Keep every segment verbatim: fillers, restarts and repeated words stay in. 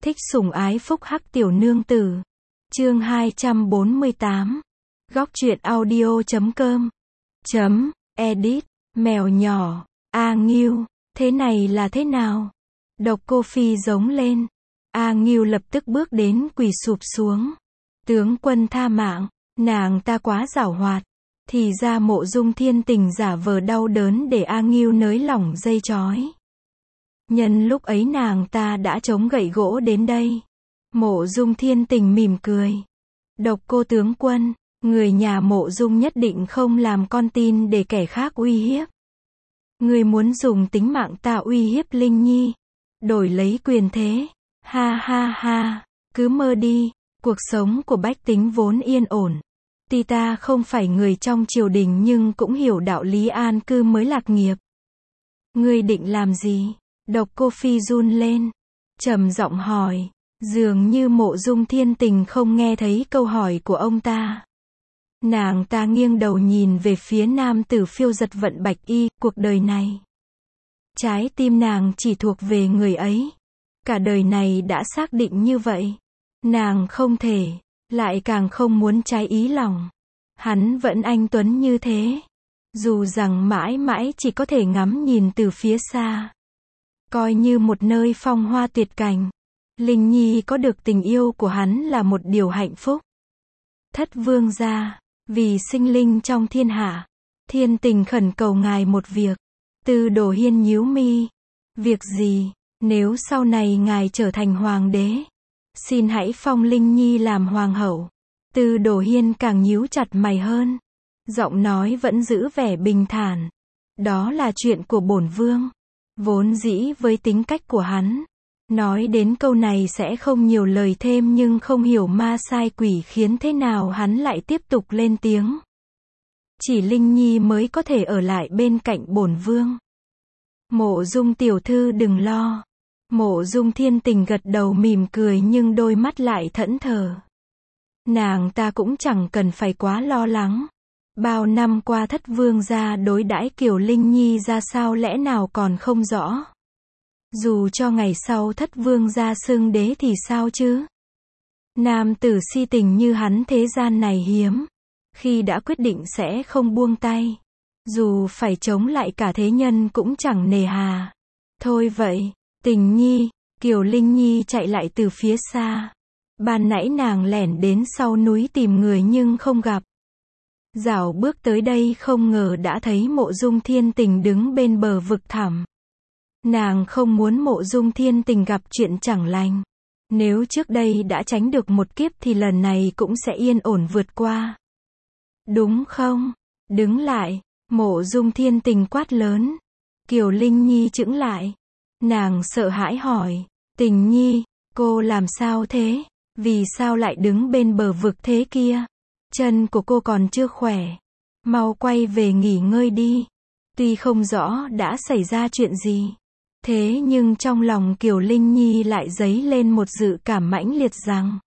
Thích sủng ái phúc hắc tiểu nương tử. Chương hai trăm bốn mươi tám. Góc truyện audio chấm com. Chấm, edit, mèo nhỏ, A Ngưu, thế này là thế nào? Độc Cô Phi giống lên. A Ngưu lập tức bước đến quỳ sụp xuống. Tướng quân tha mạng, nàng ta quá giảo hoạt. Thì ra Mộ Dung Thiên Tình giả vờ đau đớn để A Ngưu nới lỏng dây trói. Nhân lúc ấy nàng ta đã chống gậy gỗ đến đây. Mộ Dung Thiên Tình mỉm cười. Độc Cô tướng quân, người nhà Mộ Dung nhất định không làm con tin để kẻ khác uy hiếp. Người muốn dùng tính mạng ta uy hiếp Linh Nhi, đổi lấy quyền thế. Ha ha ha, cứ mơ đi, cuộc sống của bách tính vốn yên ổn. Tuy ta không phải người trong triều đình nhưng cũng hiểu đạo lý an cư mới lạc nghiệp. Ngươi định làm gì? Độc Cô Phi run lên, trầm giọng hỏi, dường như Mộ Dung Thiên Tình không nghe thấy câu hỏi của ông ta. Nàng ta nghiêng đầu nhìn về phía nam tử phiêu giật vận bạch y, cuộc đời này. Trái tim nàng chỉ thuộc về người ấy. Cả đời này đã xác định như vậy. Nàng không thể, lại càng không muốn trái ý lòng. Hắn vẫn anh tuấn như thế. Dù rằng mãi mãi chỉ có thể ngắm nhìn từ phía xa. Coi như một nơi phong hoa tuyệt cảnh. Linh Nhi có được tình yêu của hắn là một điều hạnh phúc. Thất vương gia, vì sinh linh trong thiên hạ, Thiên Tình khẩn cầu ngài một việc. Tư Đồ Hiên nhíu mi. Việc gì? Nếu sau này ngài trở thành hoàng đế, xin hãy phong Linh Nhi làm hoàng hậu. Tư Đồ Hiên càng nhíu chặt mày hơn. Giọng nói vẫn giữ vẻ bình thản. Đó là chuyện của bổn vương. Vốn dĩ với tính cách của hắn, nói đến câu này sẽ không nhiều lời thêm, nhưng không hiểu ma sai quỷ khiến thế nào hắn lại tiếp tục lên tiếng. Chỉ Linh Nhi mới có thể ở lại bên cạnh bổn vương. Mộ Dung tiểu thư đừng lo. Mộ Dung Thiên Tình gật đầu mỉm cười nhưng đôi mắt lại thẫn thờ. Nàng ta cũng chẳng cần phải quá lo lắng. Bao năm qua thất vương gia đối đãi Kiều Linh Nhi ra sao lẽ nào còn không rõ. Dù cho ngày sau thất vương gia xưng đế thì sao chứ? Nam tử si tình như hắn thế gian này hiếm. Khi đã quyết định sẽ không buông tay. Dù phải chống lại cả thế nhân cũng chẳng nề hà. Thôi vậy, Tình Nhi, Kiều Linh Nhi chạy lại từ phía xa. Ban nãy nàng lẻn đến sau núi tìm người nhưng không gặp. Dạo bước tới đây không ngờ đã thấy Mộ Dung Thiên Tình đứng bên bờ vực thẳm. Nàng không muốn Mộ Dung Thiên Tình gặp chuyện chẳng lành. Nếu trước đây đã tránh được một kiếp thì lần này cũng sẽ yên ổn vượt qua. Đúng không? Đứng lại, Mộ Dung Thiên Tình quát lớn. Kiều Linh Nhi chững lại. Nàng sợ hãi hỏi, Tình Nhi, cô làm sao thế? Vì sao lại đứng bên bờ vực thế kia? Chân của cô còn chưa khỏe. Mau quay về nghỉ ngơi đi. Tuy không rõ đã xảy ra chuyện gì. Thế nhưng trong lòng Kiều Linh Nhi lại dấy lên một dự cảm mãnh liệt rằng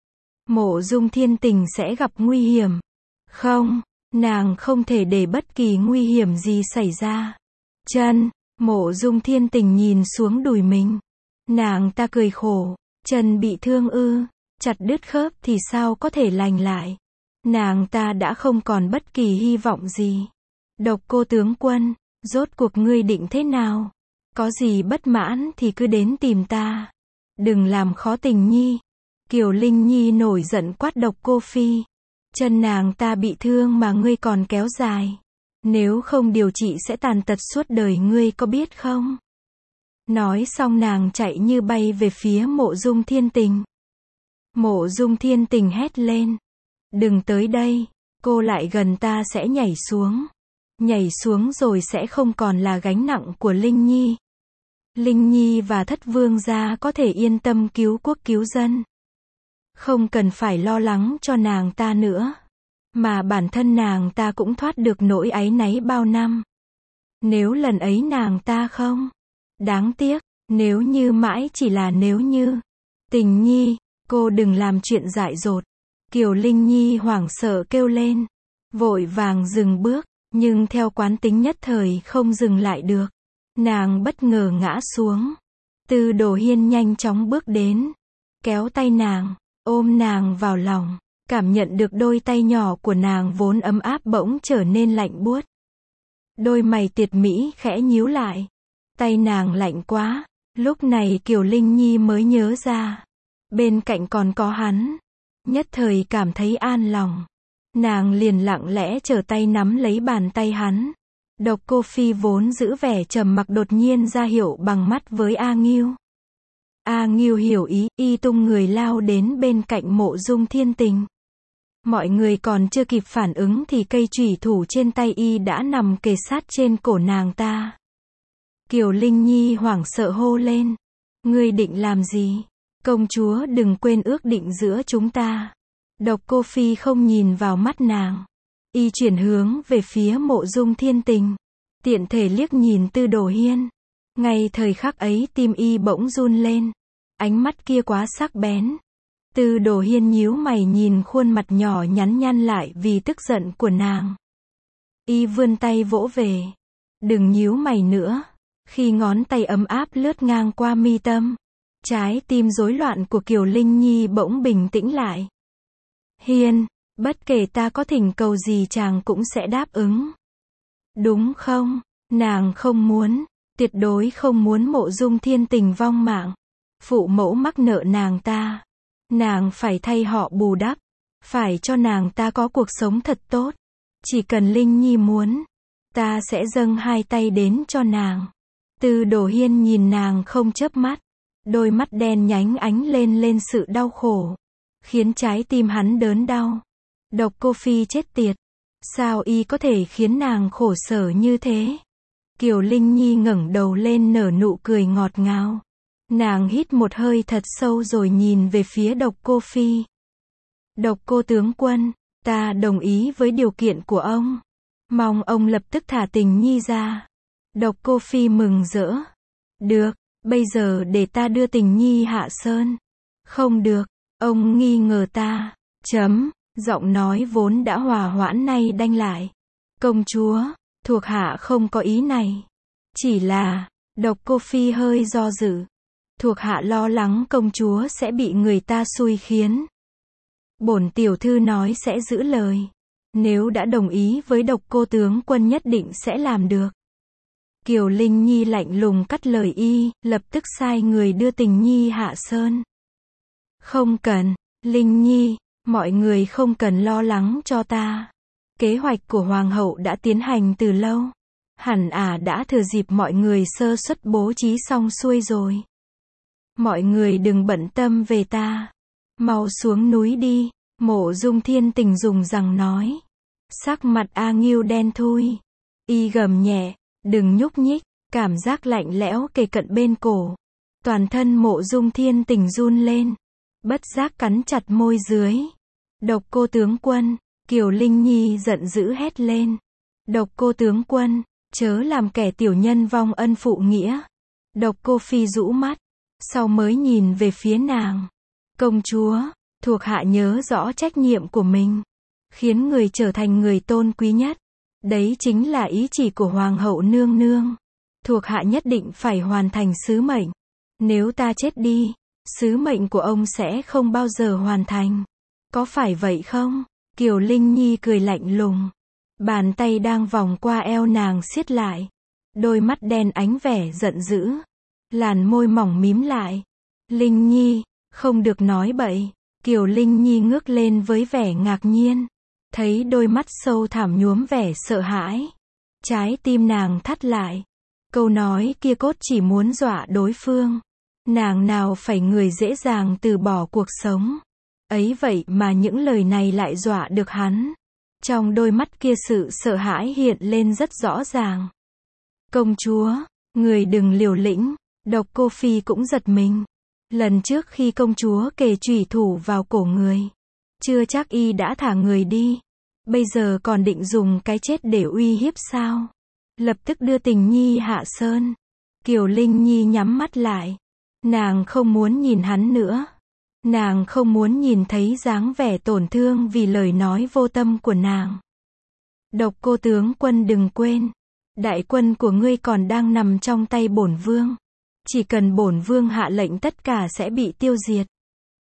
Mộ Dung Thiên Tình sẽ gặp nguy hiểm. Không, nàng không thể để bất kỳ nguy hiểm gì xảy ra. Chân, Mộ Dung Thiên Tình nhìn xuống đùi mình. Nàng ta cười khổ, chân bị thương ư, chặt đứt khớp thì sao có thể lành lại. Nàng ta đã không còn bất kỳ hy vọng gì. Độc Cô tướng quân, rốt cuộc ngươi định thế nào? Có gì bất mãn thì cứ đến tìm ta. Đừng làm khó Tình Nhi. Kiều Linh Nhi nổi giận quát Độc Cô Phi. Chân nàng ta bị thương mà ngươi còn kéo dài. Nếu không điều trị sẽ tàn tật suốt đời, ngươi có biết không? Nói xong nàng chạy như bay về phía Mộ Dung Thiên Tình. Mộ Dung Thiên Tình hét lên. Đừng tới đây, cô lại gần ta sẽ nhảy xuống. Nhảy xuống rồi sẽ không còn là gánh nặng của Linh Nhi. Linh Nhi và thất vương gia có thể yên tâm cứu quốc cứu dân. Không cần phải lo lắng cho nàng ta nữa. Mà bản thân nàng ta cũng thoát được nỗi áy náy bao năm. Nếu lần ấy nàng ta không. Đáng tiếc, nếu như mãi chỉ là nếu như. Tình Nhi, cô đừng làm chuyện dại dột. Kiều Linh Nhi hoảng sợ kêu lên. Vội vàng dừng bước, nhưng theo quán tính nhất thời không dừng lại được. Nàng bất ngờ ngã xuống. Tư Đồ Hiên nhanh chóng bước đến. kéo tay nàng, ôm nàng vào lòng, cảm nhận được đôi tay nhỏ của nàng vốn ấm áp bỗng trở nên lạnh buốt. Đôi mày tiệt mỹ khẽ nhíu lại. Tay nàng lạnh quá, lúc này Kiều Linh Nhi mới nhớ ra. Bên cạnh còn có hắn. Nhất thời cảm thấy an lòng. Nàng liền lặng lẽ trở tay nắm lấy bàn tay hắn. Độc Cô Phi vốn giữ vẻ trầm mặc đột nhiên ra hiệu bằng mắt với A Ngưu. A Ngưu hiểu ý, y tung người lao đến bên cạnh Mộ Dung Thiên Tình. Mọi người còn chưa kịp phản ứng thì cây chủy thủ trên tay y đã nằm kề sát trên cổ nàng ta. Kiều Linh Nhi hoảng sợ hô lên. Ngươi định làm gì? Công chúa đừng quên ước định giữa chúng ta. Độc Cô Phi không nhìn vào mắt nàng. Y chuyển hướng về phía Mộ Dung Thiên Tình. Tiện thể liếc nhìn Tư Đồ Hiên. Ngay thời khắc ấy tim y bỗng run lên. Ánh mắt kia quá sắc bén. Tư Đồ Hiên nhíu mày nhìn khuôn mặt nhỏ nhắn nhăn lại vì tức giận của nàng. Y vươn tay vỗ về. Đừng nhíu mày nữa. Khi ngón tay ấm áp lướt ngang qua mi tâm, trái tim rối loạn của Kiều Linh Nhi bỗng bình tĩnh lại. Hiên, bất kể ta có thỉnh cầu gì chàng cũng sẽ đáp ứng. Đúng không? Nàng không muốn, tuyệt đối không muốn Mộ Dung Thiên Tình vong mạng. Phụ mẫu mắc nợ nàng ta. Nàng phải thay họ bù đắp. Phải cho nàng ta có cuộc sống thật tốt. Chỉ cần Linh Nhi muốn, ta sẽ dâng hai tay đến cho nàng. Tư Đồ Hiên nhìn nàng không chớp mắt. Đôi mắt đen nhánh ánh lên lên sự đau khổ. Khiến trái tim hắn đớn đau. Độc Cô Phi chết tiệt. Sao y có thể khiến nàng khổ sở như thế? Kiều Linh Nhi ngẩng đầu lên nở nụ cười ngọt ngào. Nàng hít một hơi thật sâu rồi nhìn về phía Độc Cô Phi. Độc Cô tướng quân, ta đồng ý với điều kiện của ông. Mong ông lập tức thả Tình Nhi ra. Độc Cô Phi mừng rỡ. Được, bây giờ để ta đưa Tình Nhi hạ sơn. Không được, ông nghi ngờ ta. Chấm, giọng nói vốn đã hòa hoãn nay đanh lại. Công chúa, thuộc hạ không có ý này. Chỉ là, Độc Cô Phi hơi do dự. Thuộc hạ lo lắng công chúa sẽ bị người ta xui khiến. Bổn tiểu thư nói sẽ giữ lời. Nếu đã đồng ý với Độc Cô tướng quân nhất định sẽ làm được. Kiều Linh Nhi lạnh lùng cắt lời y, lập tức sai người đưa Tình Nhi hạ sơn. Không cần, Linh Nhi, mọi người không cần lo lắng cho ta. Kế hoạch của Hoàng hậu đã tiến hành từ lâu. Hẳn à đã thừa dịp mọi người sơ suất bố trí xong xuôi rồi. Mọi người đừng bận tâm về ta. Mau xuống núi đi, Mộ Dung Thiên Tình dùng rằng nói. Sắc mặt A Ngưu đen thui. Y gầm nhẹ. Đừng nhúc nhích, cảm giác lạnh lẽo kề cận bên cổ. Toàn thân Mộ Dung Thiên Tình run lên. Bất giác cắn chặt môi dưới. Độc Cô tướng quân, Kiều Linh Nhi giận dữ hét lên. Độc Cô tướng quân, chớ làm kẻ tiểu nhân vong ân phụ nghĩa. Độc Cô Phi rũ mắt, sau mới nhìn về phía nàng. Công chúa, thuộc hạ nhớ rõ trách nhiệm của mình. Khiến người trở thành người tôn quý nhất. Đấy chính là ý chỉ của Hoàng hậu nương nương. Thuộc hạ nhất định phải hoàn thành sứ mệnh. Nếu ta chết đi, sứ mệnh của ông sẽ không bao giờ hoàn thành. Có phải vậy không? Kiều Linh Nhi cười lạnh lùng. Bàn tay đang vòng qua eo nàng siết lại. Đôi mắt đen ánh vẻ giận dữ. Làn môi mỏng mím lại. Linh Nhi, không được nói bậy. Kiều Linh Nhi ngước lên với vẻ ngạc nhiên. Thấy đôi mắt sâu thẳm nhuốm vẻ sợ hãi. Trái tim nàng thắt lại. Câu nói kia cốt chỉ muốn dọa đối phương. Nàng nào phải người dễ dàng từ bỏ cuộc sống. Ấy vậy mà những lời này lại dọa được hắn. Trong đôi mắt kia sự sợ hãi hiện lên rất rõ ràng. Công chúa, người đừng liều lĩnh. Độc Cô Phi cũng giật mình. Lần trước khi công chúa kề chủy thủ vào cổ người, chưa chắc y đã thả người đi. Bây giờ còn định dùng cái chết để uy hiếp sao? Lập tức đưa Tình Nhi hạ sơn. Kiều Linh Nhi nhắm mắt lại. Nàng không muốn nhìn hắn nữa. Nàng không muốn nhìn thấy dáng vẻ tổn thương vì lời nói vô tâm của nàng. Độc Cô tướng quân đừng quên. Đại quân của ngươi còn đang nằm trong tay bổn vương. Chỉ cần bổn vương hạ lệnh tất cả sẽ bị tiêu diệt.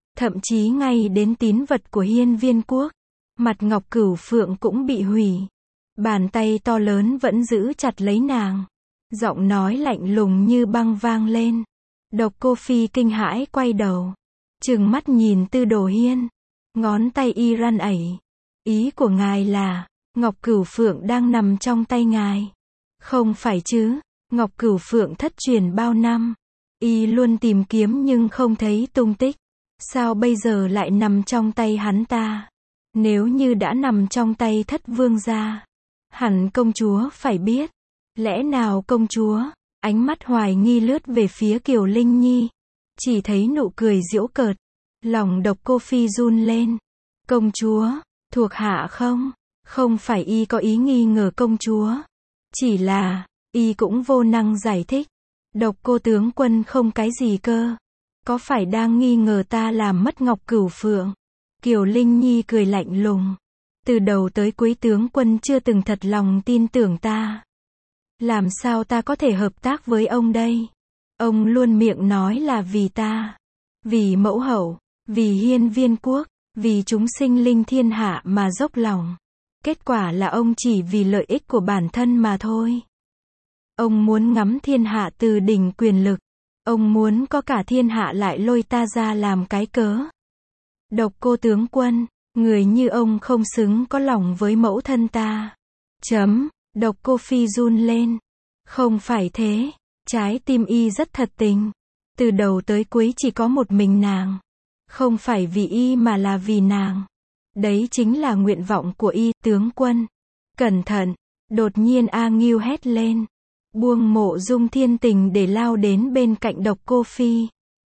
Thậm chí ngay đến tín vật của Hiên Viên Quốc, mặt Ngọc Cửu Phượng cũng bị hủy. Bàn tay to lớn vẫn giữ chặt lấy nàng. Giọng nói lạnh lùng như băng vang lên. Độc Cô Phi kinh hãi quay đầu, trừng mắt nhìn Tư Đồ Hiên. Ngón tay y run ẩy. Ý của ngài là, Ngọc Cửu Phượng đang nằm trong tay ngài. Không phải chứ, Ngọc Cửu Phượng thất truyền bao năm. Y luôn tìm kiếm nhưng không thấy tung tích. Sao bây giờ lại nằm trong tay hắn ta? Nếu như đã nằm trong tay Thất Vương gia, hẳn công chúa phải biết. Lẽ nào công chúa? Ánh mắt hoài nghi lướt về phía Kiều Linh Nhi. Chỉ thấy nụ cười giễu cợt. Lòng Độc Cô Phi run lên. Công chúa, thuộc hạ không? Không phải y có ý nghi ngờ công chúa. Chỉ là, y cũng vô năng giải thích. Độc Cô tướng quân không cái gì cơ. Có phải đang nghi ngờ ta làm mất Ngọc Cửu Phượng? Kiều Linh Nhi cười lạnh lùng. Từ đầu tới cuối tướng quân chưa từng thật lòng tin tưởng ta. Làm sao ta có thể hợp tác với ông đây? Ông luôn miệng nói là vì ta, vì mẫu hậu, vì Hiên Viên Quốc, vì chúng sinh linh thiên hạ mà dốc lòng. Kết quả là ông chỉ vì lợi ích của bản thân mà thôi. Ông muốn ngắm thiên hạ từ đỉnh quyền lực. Ông muốn có cả thiên hạ lại lôi ta ra làm cái cớ. Độc Cô tướng quân, người như ông không xứng có lòng với mẫu thân ta. Chấm, Độc Cô Phi run lên. Không phải thế, trái tim y rất thật tình. Từ đầu tới cuối chỉ có một mình nàng. Không phải vì y mà là vì nàng. Đấy chính là nguyện vọng của y, tướng quân. Cẩn thận, đột nhiên A Ngưu hét lên. Buông Mộ Dung Thiên Tình để lao đến bên cạnh Độc Cô Phi.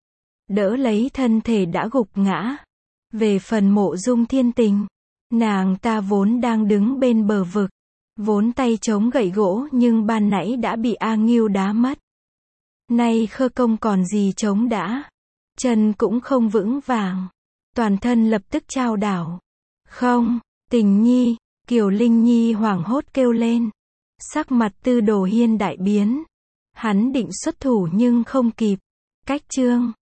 Đỡ lấy thân thể đã gục ngã. Về phần Mộ Dung Thiên Tình, nàng ta vốn đang đứng bên bờ vực. Vốn tay chống gậy gỗ nhưng ban nãy đã bị A Ngưu đá mất. Nay khơ công còn gì chống đã. Chân cũng không vững vàng. Toàn thân lập tức chao đảo. Không, Tình Nhi, Kiều Linh Nhi hoảng hốt kêu lên. Sắc mặt Tư Đồ Hiên đại biến. Hắn định xuất thủ nhưng không kịp. Cách chương